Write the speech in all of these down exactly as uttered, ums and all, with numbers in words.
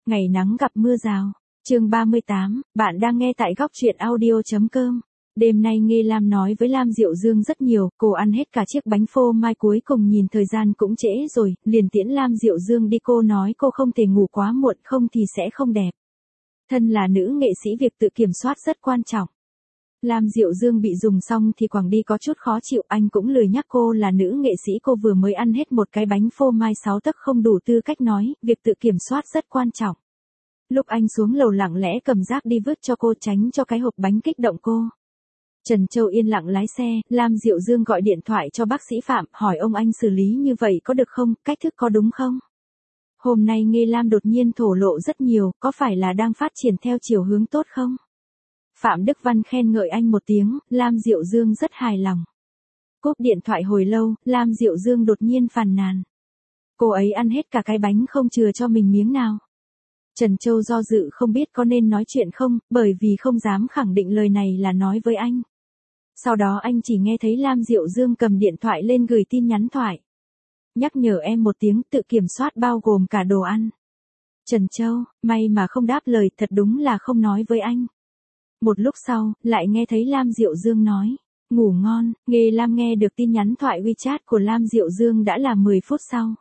Ngày nắng gặp mưa rào. Chương ba mươi tám, bạn đang nghe tại góc truyện audio.com. Đêm nay Nghê Lam nói với Lam Diệu Dương rất nhiều, cô ăn hết cả chiếc bánh phô mai, cuối cùng nhìn thời gian cũng trễ rồi, liền tiễn Lam Diệu Dương đi. Cô nói cô không thể ngủ quá muộn, không thì sẽ không đẹp. Thân là nữ nghệ sĩ, việc tự kiểm soát rất quan trọng. Lam Diệu Dương bị dùng xong thì quẳng đi có chút khó chịu, anh cũng lười nhắc cô là nữ nghệ sĩ, cô vừa mới ăn hết một cái bánh phô mai sáu tấc không đủ tư cách nói, việc tự kiểm soát rất quan trọng. Lúc anh xuống lầu lặng lẽ cầm rác đi vứt cho cô, tránh cho cái hộp bánh kích động cô. Trần Châu yên lặng lái xe, Lam Diệu Dương gọi điện thoại cho bác sĩ Phạm, hỏi ông anh xử lý như vậy có được không, cách thức có đúng không? Hôm nay Nghê Lam đột nhiên thổ lộ rất nhiều, có phải là đang phát triển theo chiều hướng tốt không? Phạm Đức Văn khen ngợi anh một tiếng, Lam Diệu Dương rất hài lòng. Cúp điện thoại hồi lâu, Lam Diệu Dương đột nhiên phàn nàn. Cô ấy ăn hết cả cái bánh không chừa cho mình miếng nào. Trần Châu do dự không biết có nên nói chuyện không, bởi vì không dám khẳng định lời này là nói với anh. Sau đó anh chỉ nghe thấy Lam Diệu Dương cầm điện thoại lên gửi tin nhắn thoại. Nhắc nhở em một tiếng, tự kiểm soát bao gồm cả đồ ăn. Trần Châu, may mà không đáp lời, thật đúng là không nói với anh. Một lúc sau, lại nghe thấy Lam Diệu Dương nói, ngủ ngon. Nghê Lam nghe được tin nhắn thoại WeChat của Lam Diệu Dương đã là mười phút sau.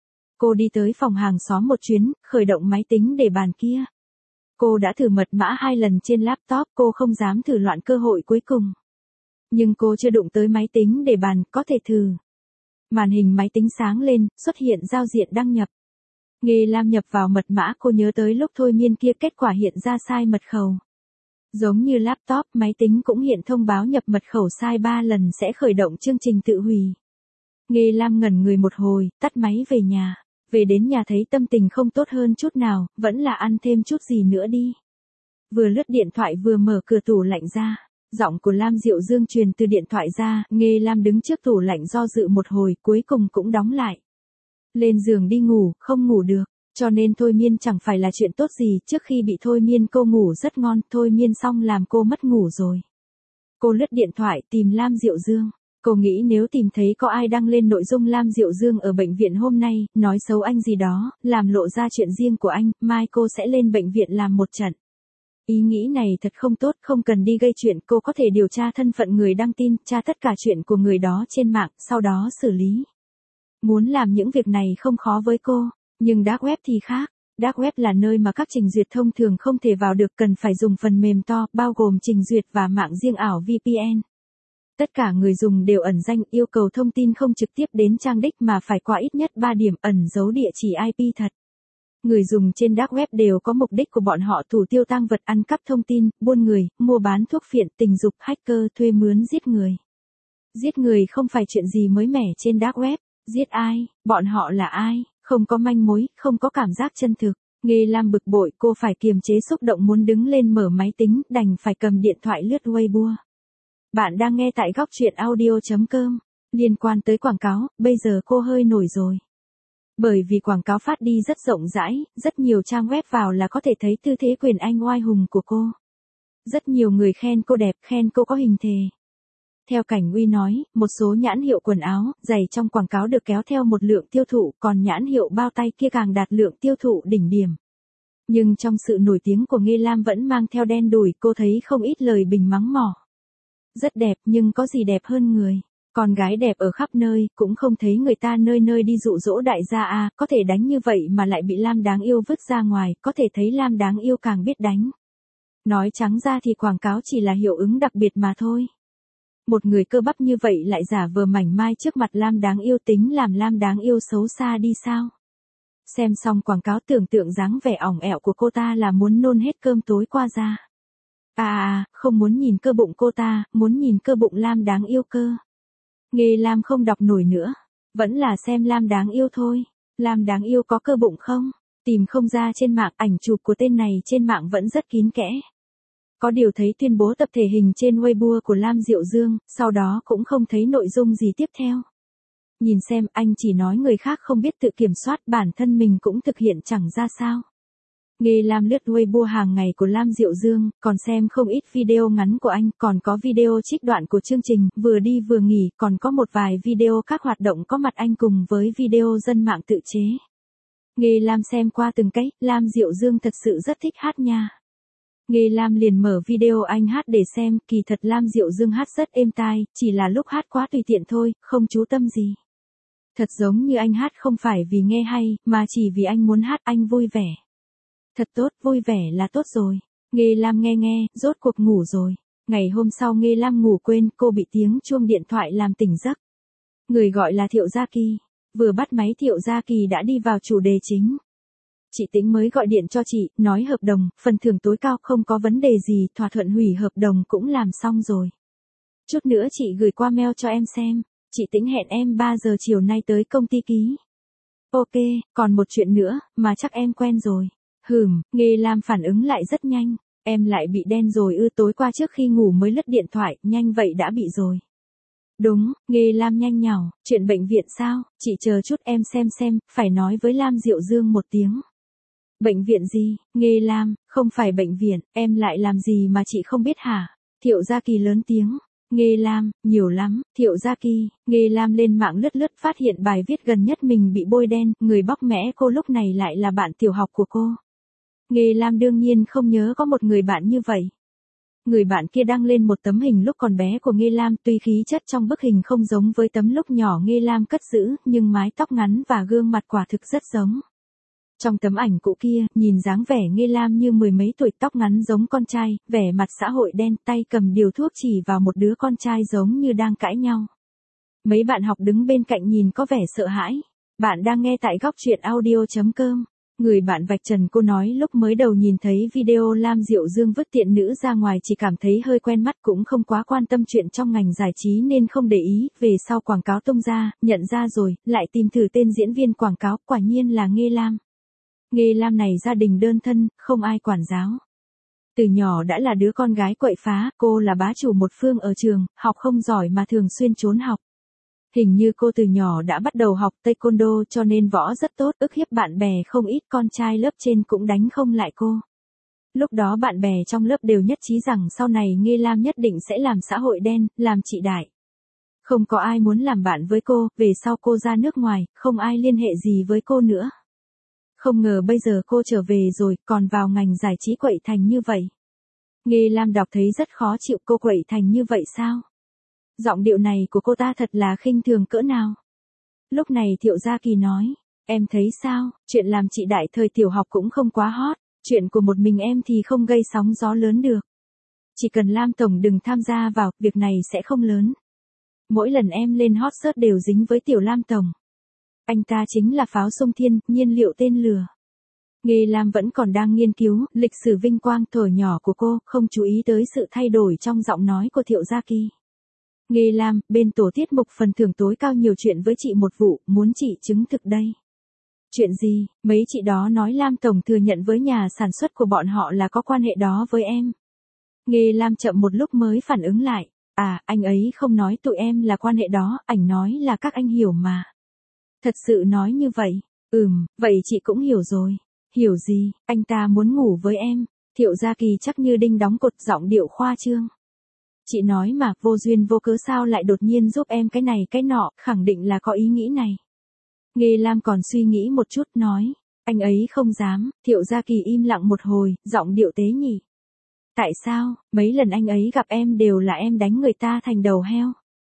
Cô đi tới phòng hàng xóm một chuyến, khởi động máy tính để bàn kia. Cô đã thử mật mã hai lần trên laptop, cô không dám thử loạn cơ hội cuối cùng. Nhưng cô chưa đụng tới máy tính để bàn, có thể thử. Màn hình máy tính sáng lên, xuất hiện giao diện đăng nhập. Nghê Lam nhập vào mật mã, cô nhớ tới lúc thôi miên kia kết quả hiện ra sai mật khẩu. Giống như laptop, máy tính cũng hiện thông báo nhập mật khẩu sai ba lần sẽ khởi động chương trình tự hủy. Nghê Lam ngẩn người một hồi, tắt máy về nhà. Về đến nhà thấy tâm tình không tốt hơn chút nào, vẫn là ăn thêm chút gì nữa đi. Vừa lướt điện thoại vừa mở cửa tủ lạnh ra. Giọng của Lam Diệu Dương truyền từ điện thoại ra, Nghê Lam đứng trước tủ lạnh do dự một hồi, cuối cùng cũng đóng lại. Lên giường đi ngủ, không ngủ được, cho nên thôi miên chẳng phải là chuyện tốt gì, trước khi bị thôi miên cô ngủ rất ngon, thôi miên xong làm cô mất ngủ rồi. Cô lướt điện thoại tìm Lam Diệu Dương. Cô nghĩ nếu tìm thấy có ai đăng lên nội dung Lam Diệu Dương ở bệnh viện hôm nay, nói xấu anh gì đó, làm lộ ra chuyện riêng của anh, mai cô sẽ lên bệnh viện làm một trận. Ý nghĩ này thật không tốt, không cần đi gây chuyện, cô có thể điều tra thân phận người đăng tin, tra tất cả chuyện của người đó trên mạng, sau đó xử lý. Muốn làm những việc này không khó với cô, nhưng dark web thì khác. Dark web là nơi mà các trình duyệt thông thường không thể vào được, cần phải dùng phần mềm to, bao gồm trình duyệt và mạng riêng ảo vê pê en. Tất cả người dùng đều ẩn danh, yêu cầu thông tin không trực tiếp đến trang đích mà phải qua ít nhất ba điểm ẩn giấu địa chỉ i pê thật. Người dùng trên dark web đều có mục đích của bọn họ, thủ tiêu tang vật, ăn cắp thông tin, buôn người, mua bán thuốc phiện, tình dục, hacker, thuê mướn, giết người. Giết người không phải chuyện gì mới mẻ trên dark web. Giết ai? Bọn họ là ai? Không có manh mối, không có cảm giác chân thực. Nghê Lam bực bội, cô phải kiềm chế xúc động muốn đứng lên mở máy tính, đành phải cầm điện thoại lướt Weibo. Bạn đang nghe tại góc truyện audio.com. Liên quan tới quảng cáo, bây giờ cô hơi nổi rồi. Bởi vì quảng cáo phát đi rất rộng rãi, rất nhiều trang web vào là có thể thấy tư thế quyền anh oai hùng của cô. Rất nhiều người khen cô đẹp, khen cô có hình thề. Theo Cảnh Uy nói, một số nhãn hiệu quần áo, giày trong quảng cáo được kéo theo một lượng tiêu thụ, còn nhãn hiệu bao tay kia càng đạt lượng tiêu thụ đỉnh điểm. Nhưng trong sự nổi tiếng của Nghê Lam vẫn mang theo đen đủi, cô thấy không ít lời bình mắng mỏ. Rất đẹp nhưng có gì đẹp hơn người. Con gái đẹp ở khắp nơi, cũng không thấy người ta nơi nơi đi dụ dỗ đại gia à, có thể đánh như vậy mà lại bị Lam đáng yêu vứt ra ngoài, có thể thấy Lam đáng yêu càng biết đánh. Nói trắng ra thì quảng cáo chỉ là hiệu ứng đặc biệt mà thôi. Một người cơ bắp như vậy lại giả vờ mảnh mai trước mặt Lam đáng yêu, tính làm Lam đáng yêu xấu xa đi sao? Xem xong quảng cáo tưởng tượng dáng vẻ ỏng ẻo của cô ta là muốn nôn hết cơm tối qua ra. À à, không muốn nhìn cơ bụng cô ta, muốn nhìn cơ bụng Lam đáng yêu cơ. Nghê Lam không đọc nổi nữa, vẫn là xem Lam đáng yêu thôi. Lam đáng yêu có cơ bụng không? Tìm không ra trên mạng, ảnh chụp của tên này trên mạng vẫn rất kín kẽ. Có điều thấy tuyên bố tập thể hình trên Weibo của Lam Diệu Dương, sau đó cũng không thấy nội dung gì tiếp theo. Nhìn xem, anh chỉ nói người khác không biết tự kiểm soát, bản thân mình cũng thực hiện chẳng ra sao. Nghê Lam lướt Weibo hàng ngày của Lam Diệu Dương, còn xem không ít video ngắn của anh, còn có video trích đoạn của chương trình, vừa đi vừa nghỉ, còn có một vài video các hoạt động có mặt anh cùng với video dân mạng tự chế. Nghê Lam xem qua từng cái, Lam Diệu Dương thật sự rất thích hát nha. Nghê Lam liền mở video anh hát để xem, kỳ thật Lam Diệu Dương hát rất êm tai, chỉ là lúc hát quá tùy tiện thôi, không chú tâm gì. Thật giống như anh hát không phải vì nghe hay, mà chỉ vì anh muốn hát, anh vui vẻ. Thật tốt, vui vẻ là tốt rồi. Nghê Lam nghe nghe, rốt cuộc ngủ rồi. Ngày hôm sau Nghê Lam ngủ quên, cô bị tiếng chuông điện thoại làm tỉnh giấc. Người gọi là Thiệu Gia Kỳ. Vừa bắt máy Thiệu Gia Kỳ đã đi vào chủ đề chính. Chị Tĩnh mới gọi điện cho chị, nói hợp đồng, phần thưởng tối cao không có vấn đề gì, thỏa thuận hủy hợp đồng cũng làm xong rồi. Chút nữa chị gửi qua mail cho em xem. Chị Tĩnh hẹn em ba giờ chiều nay tới công ty ký. Ok, còn một chuyện nữa, mà chắc em quen rồi. Hừm, Nghê Lam phản ứng lại rất nhanh. Em lại bị đen rồi ư, tối qua trước khi ngủ mới lướt điện thoại, nhanh vậy đã bị rồi. Đúng, Nghê Lam nhanh nhảu, chuyện bệnh viện sao, chị chờ chút em xem xem, phải nói với Lam Diệu Dương một tiếng. Bệnh viện gì, Nghê Lam, không phải bệnh viện, em lại làm gì mà chị không biết hả? Thiệu Gia Kỳ lớn tiếng. Nghê Lam, nhiều lắm, Thiệu Gia Kỳ. Nghê Lam lên mạng lướt lướt phát hiện bài viết gần nhất mình bị bôi đen, người bóc mẽ cô lúc này lại là bạn tiểu học của cô. Nghê Lam đương nhiên không nhớ có một người bạn như vậy. Người bạn kia đăng lên một tấm hình lúc còn bé của Nghê Lam, tuy khí chất trong bức hình không giống với tấm lúc nhỏ Nghê Lam cất giữ, nhưng mái tóc ngắn và gương mặt quả thực rất giống. Trong tấm ảnh cũ kia, nhìn dáng vẻ Nghê Lam như mười mấy tuổi, tóc ngắn giống con trai, vẻ mặt xã hội đen, tay cầm điều thuốc chỉ vào một đứa con trai giống như đang cãi nhau. Mấy bạn học đứng bên cạnh nhìn có vẻ sợ hãi. Bạn đang nghe tại góc truyện audio chấm com. Người bạn vạch trần cô nói lúc mới đầu nhìn thấy video Lam Diệu Dương vứt tiện nữ ra ngoài chỉ cảm thấy hơi quen mắt, cũng không quá quan tâm chuyện trong ngành giải trí nên không để ý, về sau quảng cáo tung ra, nhận ra rồi, lại tìm thử tên diễn viên quảng cáo, quả nhiên là Nghê Lam. Nghê Lam này gia đình đơn thân, không ai quản giáo. Từ nhỏ đã là đứa con gái quậy phá, cô là bá chủ một phương ở trường, học không giỏi mà thường xuyên trốn học. Hình như cô từ nhỏ đã bắt đầu học taekwondo cho nên võ rất tốt, ức hiếp bạn bè không ít, con trai lớp trên cũng đánh không lại cô. Lúc đó bạn bè trong lớp đều nhất trí rằng sau này Nghê Lam nhất định sẽ làm xã hội đen, làm chị đại. Không có ai muốn làm bạn với cô, về sau cô ra nước ngoài, không ai liên hệ gì với cô nữa. Không ngờ bây giờ cô trở về rồi, còn vào ngành giải trí quậy thành như vậy. Nghê Lam đọc thấy rất khó chịu, cô quậy thành như vậy sao? Giọng điệu này của cô ta thật là khinh thường cỡ nào. Lúc này Thiệu Gia Kỳ nói, em thấy sao, chuyện làm chị đại thời tiểu học cũng không quá hot, chuyện của một mình em thì không gây sóng gió lớn được. Chỉ cần Lam Tổng đừng tham gia vào, việc này sẽ không lớn. Mỗi lần em lên hot search đều dính với tiểu Lam Tổng. Anh ta chính là pháo sông thiên, nhiên liệu tên lửa. Nghê Lam vẫn còn đang nghiên cứu lịch sử vinh quang thuở nhỏ của cô, không chú ý tới sự thay đổi trong giọng nói của Thiệu Gia Kỳ. Nghê Lam, bên tổ tiết mục phần thưởng tối cao nhiều chuyện với chị một vụ, muốn chị chứng thực đây. Chuyện gì, mấy chị đó nói Lam Tổng thừa nhận với nhà sản xuất của bọn họ là có quan hệ đó với em. Nghê Lam chậm một lúc mới phản ứng lại, à, anh ấy không nói tụi em là quan hệ đó, ảnh nói là các anh hiểu mà. Thật sự nói như vậy, ừm, vậy chị cũng hiểu rồi. Hiểu gì, anh ta muốn ngủ với em. Thiệu Gia Kỳ chắc như đinh đóng cột, giọng điệu khoa trương. Chị nói mà, vô duyên vô cớ sao lại đột nhiên giúp em cái này cái nọ, khẳng định là có ý nghĩ này. Nghê Lam còn suy nghĩ một chút, nói, anh ấy không dám. Thiệu Gia Kỳ im lặng một hồi, giọng điệu tế nhị. Tại sao, mấy lần anh ấy gặp em đều là em đánh người ta thành đầu heo.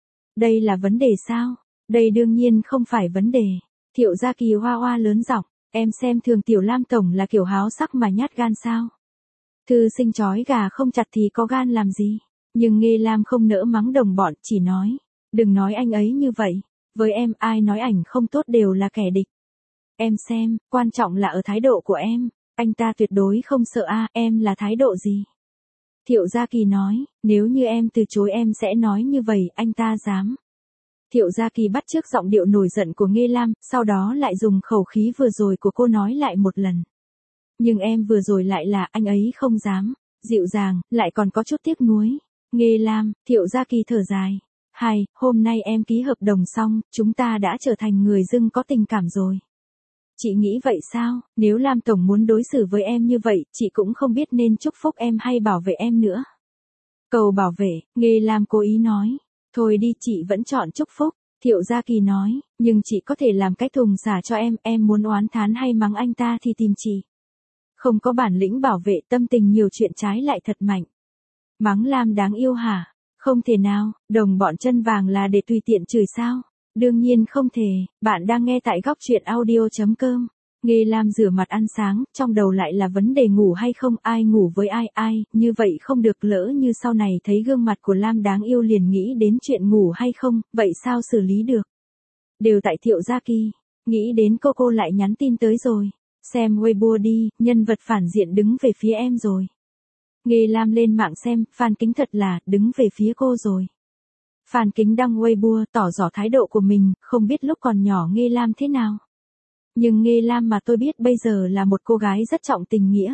Đây là vấn đề sao? Đây đương nhiên không phải vấn đề. Thiệu Gia Kỳ hoa hoa lớn giọng, em xem thường tiểu Lam Tổng là kiểu háo sắc mà nhát gan sao? Thư sinh chói gà không chặt thì có gan làm gì? Nhưng Nghê Lam không nỡ mắng đồng bọn, chỉ nói, đừng nói anh ấy như vậy, với em ai nói ảnh không tốt đều là kẻ địch. Em xem, quan trọng là ở thái độ của em, anh ta tuyệt đối không sợ a, em là thái độ gì? Thiệu Gia Kỳ nói, nếu như em từ chối em sẽ nói như vậy, anh ta dám. Thiệu Gia Kỳ bắt chước giọng điệu nổi giận của Nghê Lam, sau đó lại dùng khẩu khí vừa rồi của cô nói lại một lần. Nhưng em vừa rồi lại là anh ấy không dám, dịu dàng, lại còn có chút tiếc nuối. Nghê Lam, Thiệu Gia Kỳ thở dài. Hay, hôm nay em ký hợp đồng xong, chúng ta đã trở thành người dưng có tình cảm rồi. Chị nghĩ vậy sao, nếu Lam Tổng muốn đối xử với em như vậy, chị cũng không biết nên chúc phúc em hay bảo vệ em nữa. Cầu bảo vệ, Nghê Lam cố ý nói. Thôi đi, chị vẫn chọn chúc phúc. Thiệu Gia Kỳ nói, nhưng chị có thể làm cái thùng xả cho em, em muốn oán thán hay mắng anh ta thì tìm chị. Không có bản lĩnh bảo vệ tâm tình nhiều chuyện trái lại thật mạnh. Mắng Lam đáng yêu hả? Không thể nào, đồng bọn chân vàng là để tùy tiện chửi sao? Đương nhiên không thể, bạn đang nghe tại góc truyện audio.com. Nghe Lam rửa mặt ăn sáng, trong đầu lại là vấn đề ngủ hay không, ai ngủ với ai, ai, như vậy không được, lỡ như sau này thấy gương mặt của Lam đáng yêu liền nghĩ đến chuyện ngủ hay không, vậy sao xử lý được? Đều tại Thiệu Gia Kỳ, nghĩ đến cô cô lại nhắn tin tới rồi. Xem Weibo đi, nhân vật phản diện đứng về phía em rồi. Nghe Lam lên mạng xem, Phan Kính thật là, đứng về phía cô rồi. Phan Kính đăng Weibo, tỏ rõ thái độ của mình, không biết lúc còn nhỏ Nghe Lam thế nào. Nhưng Nghe Lam mà tôi biết bây giờ là một cô gái rất trọng tình nghĩa.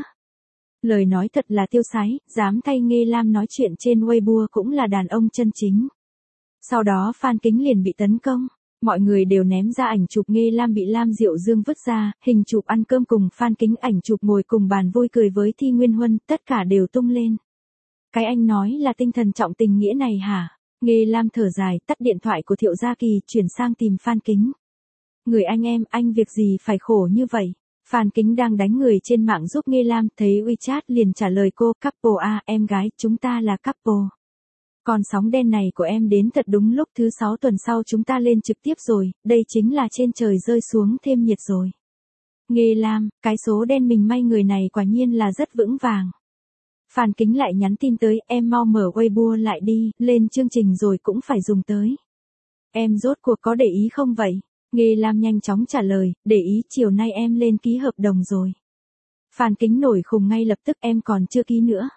Lời nói thật là tiêu sái, dám thay Nghe Lam nói chuyện trên Weibo cũng là đàn ông chân chính. Sau đó Phan Kính liền bị tấn công. Mọi người đều ném ra ảnh chụp Nghe Lam bị Lam Diệu Dương vứt ra, hình chụp ăn cơm cùng Phan Kính, ảnh chụp ngồi cùng bàn vui cười với Thi Nguyên Huân, tất cả đều tung lên. Cái anh nói là tinh thần trọng tình nghĩa này hả? Nghe Lam thở dài, tắt điện thoại của Thiệu Gia Kỳ, chuyển sang tìm Phan Kính. Người anh em, anh việc gì phải khổ như vậy? Phan Kính đang đánh người trên mạng giúp Nghe Lam, thấy WeChat liền trả lời cô, couple à, em gái, chúng ta là couple. Còn sóng đen này của em đến thật đúng lúc, thứ sáu tuần sau chúng ta lên trực tiếp rồi, đây chính là trên trời rơi xuống thêm nhiệt rồi. Nghe Lam, cái số đen mình may người này quả nhiên là rất vững vàng. Phan Kính lại nhắn tin tới, em mau mở Weibo lại đi, lên chương trình rồi cũng phải dùng tới. Em rốt cuộc có để ý không vậy? Nghe Lam nhanh chóng trả lời, để ý, chiều nay em lên ký hợp đồng rồi. Phan Kính nổi khùng ngay lập tức, em còn chưa ký nữa.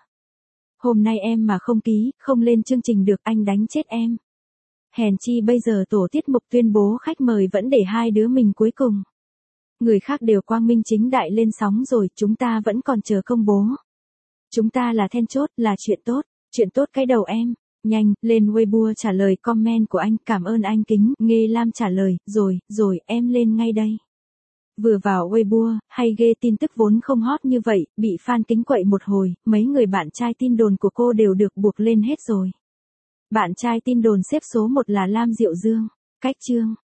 Hôm nay em mà không ký, không lên chương trình được, anh đánh chết em. Hèn chi bây giờ tổ tiết mục tuyên bố khách mời vẫn để hai đứa mình cuối cùng. Người khác đều quang minh chính đại lên sóng rồi, chúng ta vẫn còn chờ công bố. Chúng ta là then chốt, là chuyện tốt, chuyện tốt cái đầu em. Nhanh, lên Weibo trả lời comment của anh, cảm ơn anh Kính. Nghe Lam trả lời, rồi, rồi, em lên ngay đây. Vừa vào Weibo, hay ghê, tin tức vốn không hot như vậy, bị Phan Kính quậy một hồi, mấy người bạn trai tin đồn của cô đều được buộc lên hết rồi. Bạn trai tin đồn xếp số một là Lam Diệu Dương. Cách chương.